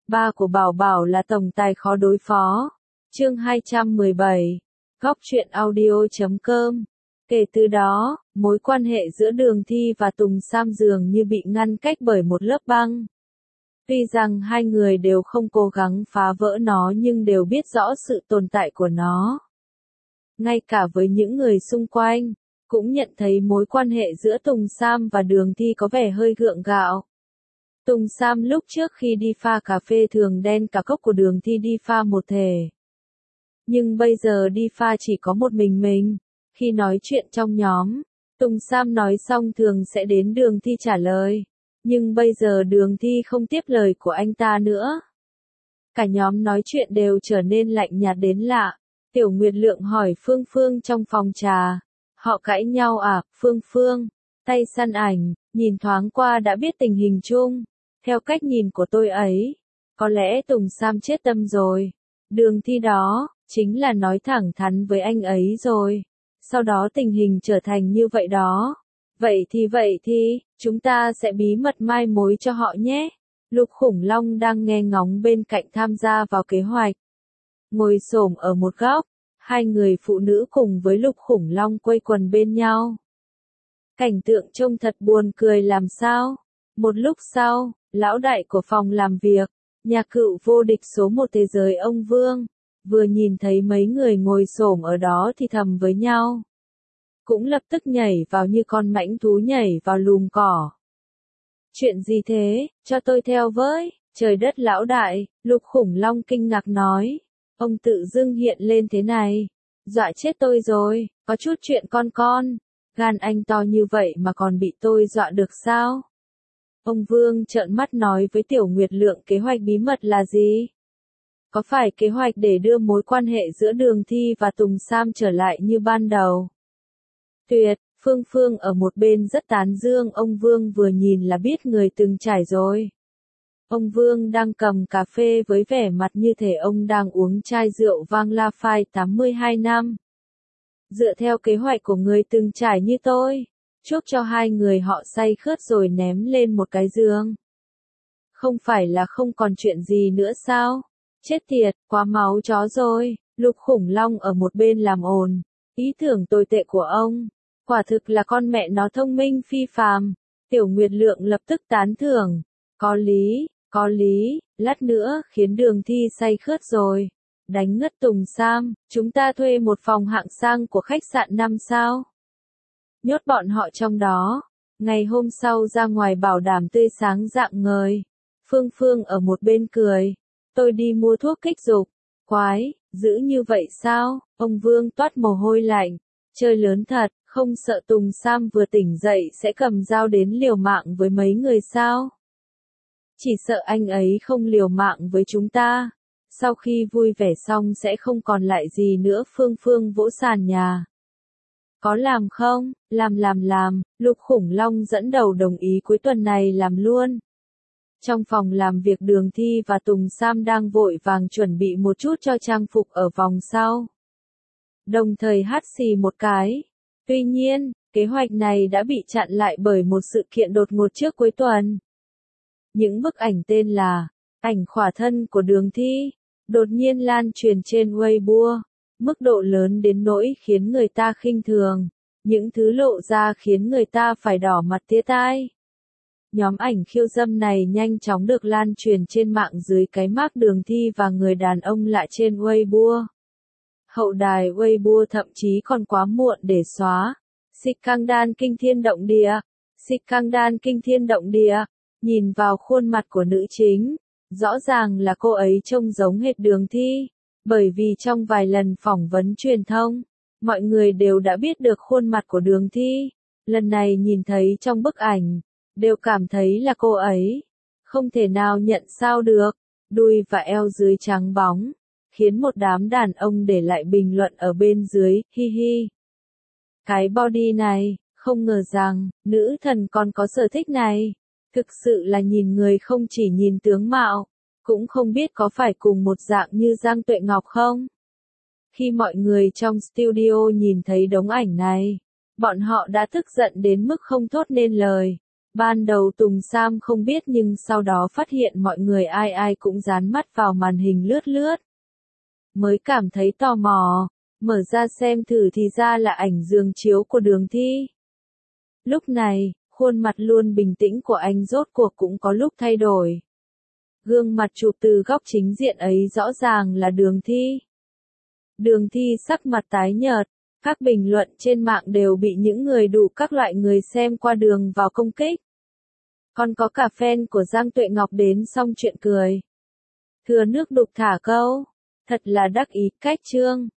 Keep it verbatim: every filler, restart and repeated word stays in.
Ba của Bảo Bảo là tổng tài khó đối phó. Chương hai trăm mười bảy. Góc truyện audio chấm com. Kể từ đó, mối quan hệ giữa Đường Thi và Tùng Sam dường như bị ngăn cách bởi một lớp băng. Tuy rằng hai người đều không cố gắng phá vỡ nó nhưng đều biết rõ sự tồn tại của nó. Ngay cả với những người xung quanh, cũng nhận thấy mối quan hệ giữa Tùng Sam và Đường Thi có vẻ hơi gượng gạo. Tùng Sam lúc trước khi đi pha cà phê thường đen cả cốc của Đường Thi đi pha một thể. Nhưng bây giờ đi pha chỉ có một mình mình. Khi nói chuyện trong nhóm, Tùng Sam nói xong thường sẽ đến Đường Thi trả lời. Nhưng bây giờ Đường Thi không tiếp lời của anh ta nữa. Cả nhóm nói chuyện đều trở nên lạnh nhạt đến lạ. Tiểu Nguyệt Lượng hỏi Phương Phương trong phòng trà. Họ cãi nhau à, Phương Phương? Tay săn ảnh, nhìn thoáng qua đã biết tình hình chung. Theo cách nhìn của tôi ấy, có lẽ Tùng Sam chết tâm rồi. Đường Thi đó, chính là nói thẳng thắn với anh ấy rồi. Sau đó tình hình trở thành như vậy đó. Vậy thì vậy thì, chúng ta sẽ bí mật mai mối cho họ nhé. Lục Khủng Long đang nghe ngóng bên cạnh tham gia vào kế hoạch. Ngồi xổm ở một góc, hai người phụ nữ cùng với Lục Khủng Long quây quần bên nhau. Cảnh tượng trông thật buồn cười làm sao. Một lúc sau, lão đại của phòng làm việc, nhà cựu vô địch số một thế giới ông Vương, vừa nhìn thấy mấy người ngồi xổm ở đó thì thầm với nhau. Cũng lập tức nhảy vào như con mãnh thú nhảy vào lùm cỏ. Chuyện gì thế, cho tôi theo với, trời đất lão đại, Lục Khủng Long kinh ngạc nói. Ông tự dưng hiện lên thế này, dọa chết tôi rồi, có chút chuyện con con, gan anh to như vậy mà còn bị tôi dọa được sao? Ông Vương trợn mắt nói với Tiểu Nguyệt Lượng kế hoạch bí mật là gì? Có phải kế hoạch để đưa mối quan hệ giữa Đường Thi và Tùng Sam trở lại như ban đầu? Tuyệt, Phương Phương ở một bên rất tán dương, ông Vương vừa nhìn là biết người từng trải rồi. Ông Vương đang cầm cà phê với vẻ mặt như thể ông đang uống chai rượu vang La Phai tám mươi hai năm. Dựa theo kế hoạch của người từng trải như tôi, chúc cho hai người họ say khướt rồi ném lên một cái giường. Không phải là không còn chuyện gì nữa sao? Chết tiệt, quá máu chó rồi. Lục Khủng Long ở một bên làm ồn. Ý tưởng tồi tệ của ông, quả thực là con mẹ nó thông minh phi phàm. Tiểu Nguyệt Lượng lập tức tán thưởng. Có lý, có lý, lát nữa khiến Đường Thi say khướt rồi. Đánh ngất Tùng Sam, chúng ta thuê một phòng hạng sang của khách sạn năm sao. Nhốt bọn họ trong đó. Ngày hôm sau ra ngoài bảo đảm tươi sáng rạng ngời. Phương Phương ở một bên cười. Tôi đi mua thuốc kích dục. Quái, dữ như vậy sao? Ông Vương toát mồ hôi lạnh. Chơi lớn thật, không sợ Tùng Sam vừa tỉnh dậy sẽ cầm dao đến liều mạng với mấy người sao? Chỉ sợ anh ấy không liều mạng với chúng ta. Sau khi vui vẻ xong sẽ không còn lại gì nữa. Phương Phương vỗ sàn nhà. Có làm không? Làm làm làm, Lục Khủng Long dẫn đầu đồng ý cuối tuần này làm luôn. Trong phòng làm việc Đường Thi và Tùng Sam đang vội vàng chuẩn bị một chút cho trang phục ở vòng sau. Đồng thời hắt xì một cái. Tuy nhiên, kế hoạch này đã bị chặn lại bởi một sự kiện đột ngột trước cuối tuần. Những bức ảnh tên là ảnh khỏa thân của Đường Thi đột nhiên lan truyền trên Weibo, mức độ lớn đến nỗi khiến người ta khinh thường. Những thứ lộ ra khiến người ta phải đỏ mặt tía tai. Nhóm ảnh khiêu dâm này nhanh chóng được lan truyền trên mạng dưới cái mác Đường Thi và người đàn ông lạ trên Weibo. Hậu đài Weibo thậm chí còn quá muộn để xóa. Scandal kinh thiên động địa. Scandal kinh thiên động địa. Nhìn vào khuôn mặt của nữ chính, rõ ràng là cô ấy trông giống hệt Đường Thi. Bởi vì trong vài lần phỏng vấn truyền thông, mọi người đều đã biết được khuôn mặt của Đường Thi. Lần này nhìn thấy trong bức ảnh, đều cảm thấy là cô ấy. Không thể nào nhận sao được. Đùi và eo dưới trắng bóng, khiến một đám đàn ông để lại bình luận ở bên dưới, hi hi. Cái body này, không ngờ rằng, nữ thần còn có sở thích này. Thực sự là nhìn người không chỉ nhìn tướng mạo, cũng không biết có phải cùng một dạng như Giang Tuệ Ngọc không? Khi mọi người trong studio nhìn thấy đống ảnh này, bọn họ đã tức giận đến mức không thốt nên lời. Ban đầu Tùng Sam không biết nhưng sau đó phát hiện mọi người ai ai cũng dán mắt vào màn hình lướt lướt. Mới cảm thấy tò mò, mở ra xem thử thì ra là ảnh giường chiếu của Đường Thi. Lúc này, khuôn mặt luôn bình tĩnh của anh rốt cuộc cũng có lúc thay đổi. Gương mặt chụp từ góc chính diện ấy rõ ràng là Đường Thi. Đường Thi sắc mặt tái nhợt, các bình luận trên mạng đều bị những người đủ các loại người xem qua đường vào công kích. Còn có cả fan của Giang Tuệ Ngọc đến xong chuyện cười. Thừa nước đục thả câu, thật là đắc ý, cách chương.